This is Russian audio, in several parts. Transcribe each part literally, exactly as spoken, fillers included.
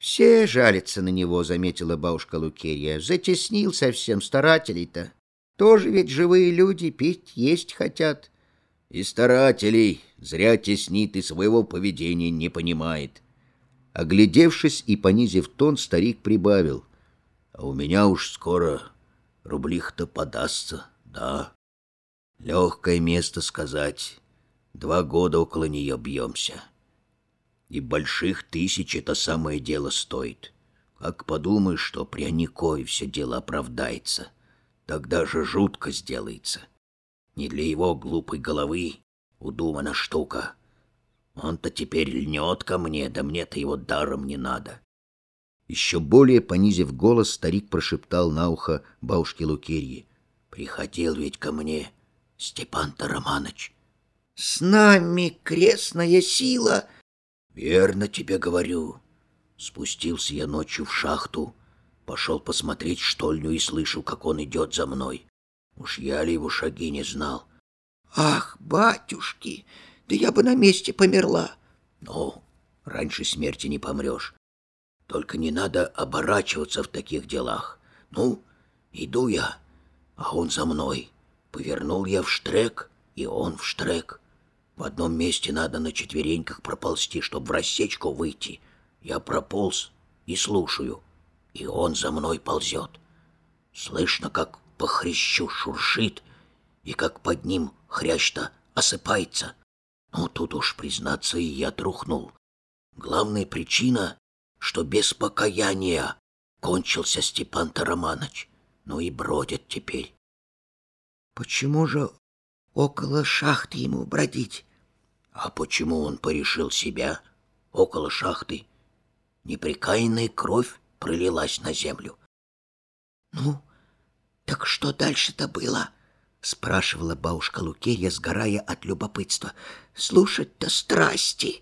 Все жалятся на него, — заметила бабушка Лукерья. Затеснил совсем старателей-то. Тоже ведь живые люди, пить, есть хотят. И старателей зря теснит, и своего поведения не понимает. Оглядевшись и понизив тон, старик прибавил: а у меня уж скоро рублих-то подастся, да. Легкое место сказать. Два года около нее бьемся. И больших тысяч это самое дело стоит. Как подумаешь, что пряникой все дело оправдается, тогда же жутко сделается. Не для его глупой головы удумана штука. Он-то теперь льнет ко мне, да мне-то его даром не надо. Еще более понизив голос, старик прошептал на ухо бабушке Лукерье: приходил ведь ко мне Степан-то Романыч. С нами крестная сила. Верно тебе говорю. Спустился я ночью в шахту, пошел посмотреть штольню и слышу, как он идет за мной. Уж я ли его шаги не знал. Ах, батюшки, да я бы на месте померла. Ну, раньше смерти не помрешь. Только не надо оборачиваться в таких делах. Ну, иду я, а он за мной. Повернул я в штрек, и он в штрек. В одном месте надо на четвереньках проползти, чтобы в рассечку выйти. Я прополз и слушаю, и он за мной ползет. Слышно, как по хрящу шуршит, и как под ним хрящ-то осыпается. Ну, тут уж, признаться, и я трухнул. Главная причина, что без покаяния кончился Степан-то Романыч. Ну и бродит теперь. Почему же около шахты ему бродить? А почему он порешил себя около шахты? Непрекаянная кровь пролилась на землю. Ну, так что дальше-то было? Спрашивала бабушка Лукерья, сгорая от любопытства. Слушать-то страсти.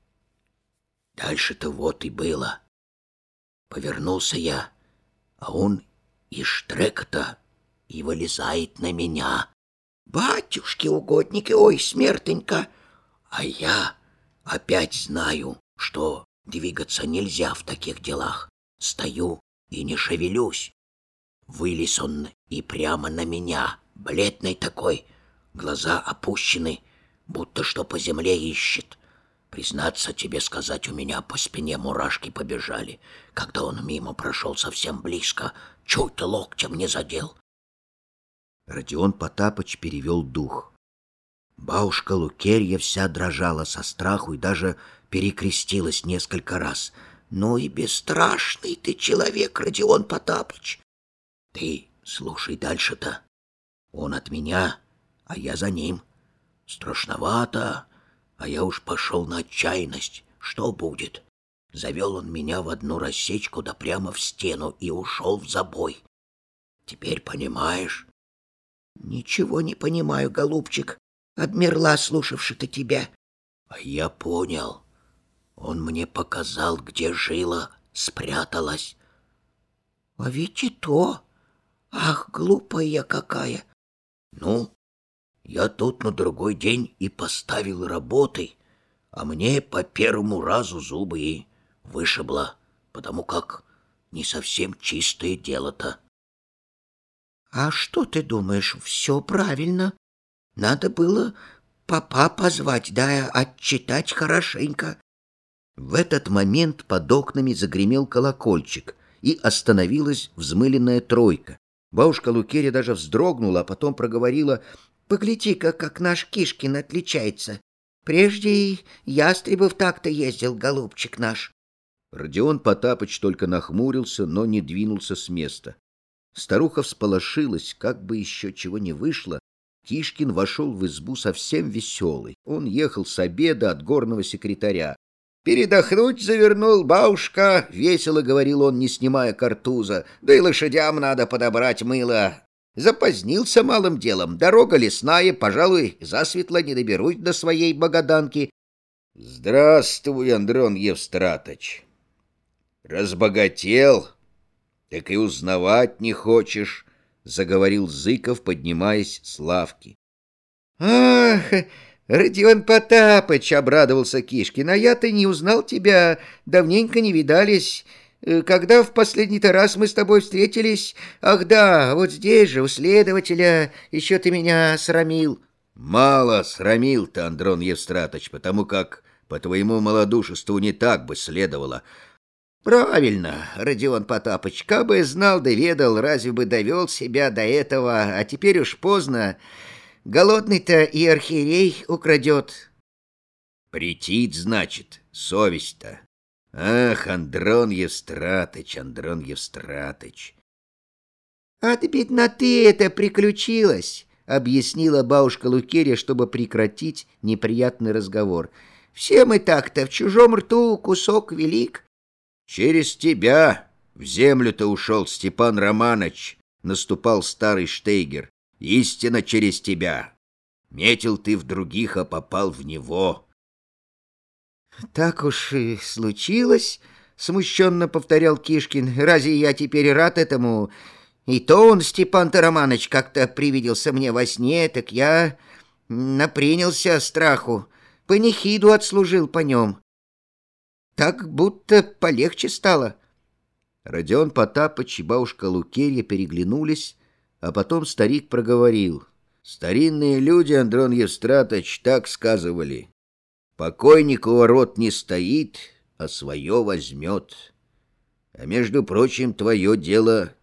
Дальше-то вот и было. Повернулся я, а он из штрека-то и вылезает на меня. Батюшки, угодники, ой, смертенька! А я опять знаю, что двигаться нельзя в таких делах. Стою и не шевелюсь. Вылез он и прямо на меня, бледный такой, глаза опущены, будто что по земле ищет. Признаться тебе сказать, у меня по спине мурашки побежали, когда он мимо прошел совсем близко, чуть локтем не задел. Родион Потапыч перевел дух. Бабушка Лукерья вся дрожала со страху и даже перекрестилась несколько раз. Ну и бесстрашный ты человек, Родион Потапыч. Ты слушай дальше-то. Он от меня, а я за ним. Страшновато, а я уж пошел на отчаянность. Что будет? Завел он меня в одну рассечку, да прямо в стену, и ушел в забой. Теперь понимаешь? Ничего не понимаю, голубчик. Обмерла, слушавши-то тебя. А я понял. Он мне показал, где жила спряталась. А ведь и то. Ах, глупая я какая. Ну, я тут на другой день и поставил работы, а мне по первому разу зубы и вышибло, потому как не совсем чистое дело-то. А что ты думаешь, все правильно? Надо было папа позвать, да отчитать хорошенько. В этот момент под окнами загремел колокольчик, и остановилась взмыленная тройка. Бабушка Лукерья даже вздрогнула, а потом проговорила: «Погляди-ка, как наш Кишкин отличается. Прежде и Ястребов так-то ездил, голубчик наш». Родион Потапыч только нахмурился, но не двинулся с места. Старуха всполошилась, как бы еще чего не вышло. Кишкин вошел в избу совсем веселый. Он ехал с обеда от горного секретаря. «Передохнуть завернул, бабушка», — весело говорил он, не снимая картуза. «Да и лошадям надо подобрать мыло. Запозднился малым делом. Дорога лесная, пожалуй, засветло не доберусь до своей Богаданки». «Здравствуй, Андрон Евстратыч. Разбогател, так и узнавать не хочешь», — заговорил Зыков, поднимаясь с лавки. «Ах, Родион Потапыч, — обрадовался Кишкин, — а я-то не узнал тебя, давненько не видались. Э, Когда в последний-то раз мы с тобой встретились? Ах да, вот здесь же, у следователя, еще ты меня срамил. Мало срамил-то, Андрон Евстратыч, потому как по твоему малодушеству не так бы следовало. Правильно, Родион Потапыч, кабы знал да ведал, разве бы довел себя до этого, а теперь уж поздно. Голодный-то и архиерей украдет. Претит, значит, совесть-то. Ах, Андрон Евстратыч, Андрон Евстратыч. От бедноты это приключилось, — объяснила бабушка Лукерья, чтобы прекратить неприятный разговор. Все мы так-то, в чужом рту кусок велик. Через тебя в землю-то ушел Степан Романыч, наступал старый Штейгер. Истинно через тебя. Метил ты в других, а попал в него. Так уж и случилось, — смущенно повторял Кишкин. Разве я теперь рад этому? И то он, Степан-то Романыч, как-то привиделся мне во сне, так я напринялся страху, панихиду отслужил по нем. Так будто полегче стало. Родион Потапыч и бабушка Лукерья переглянулись, а потом старик проговорил. Старинные люди, Андрон Евстратыч, так сказывали. Покойник у ворот не стоит, а свое возьмет. А между прочим, твое дело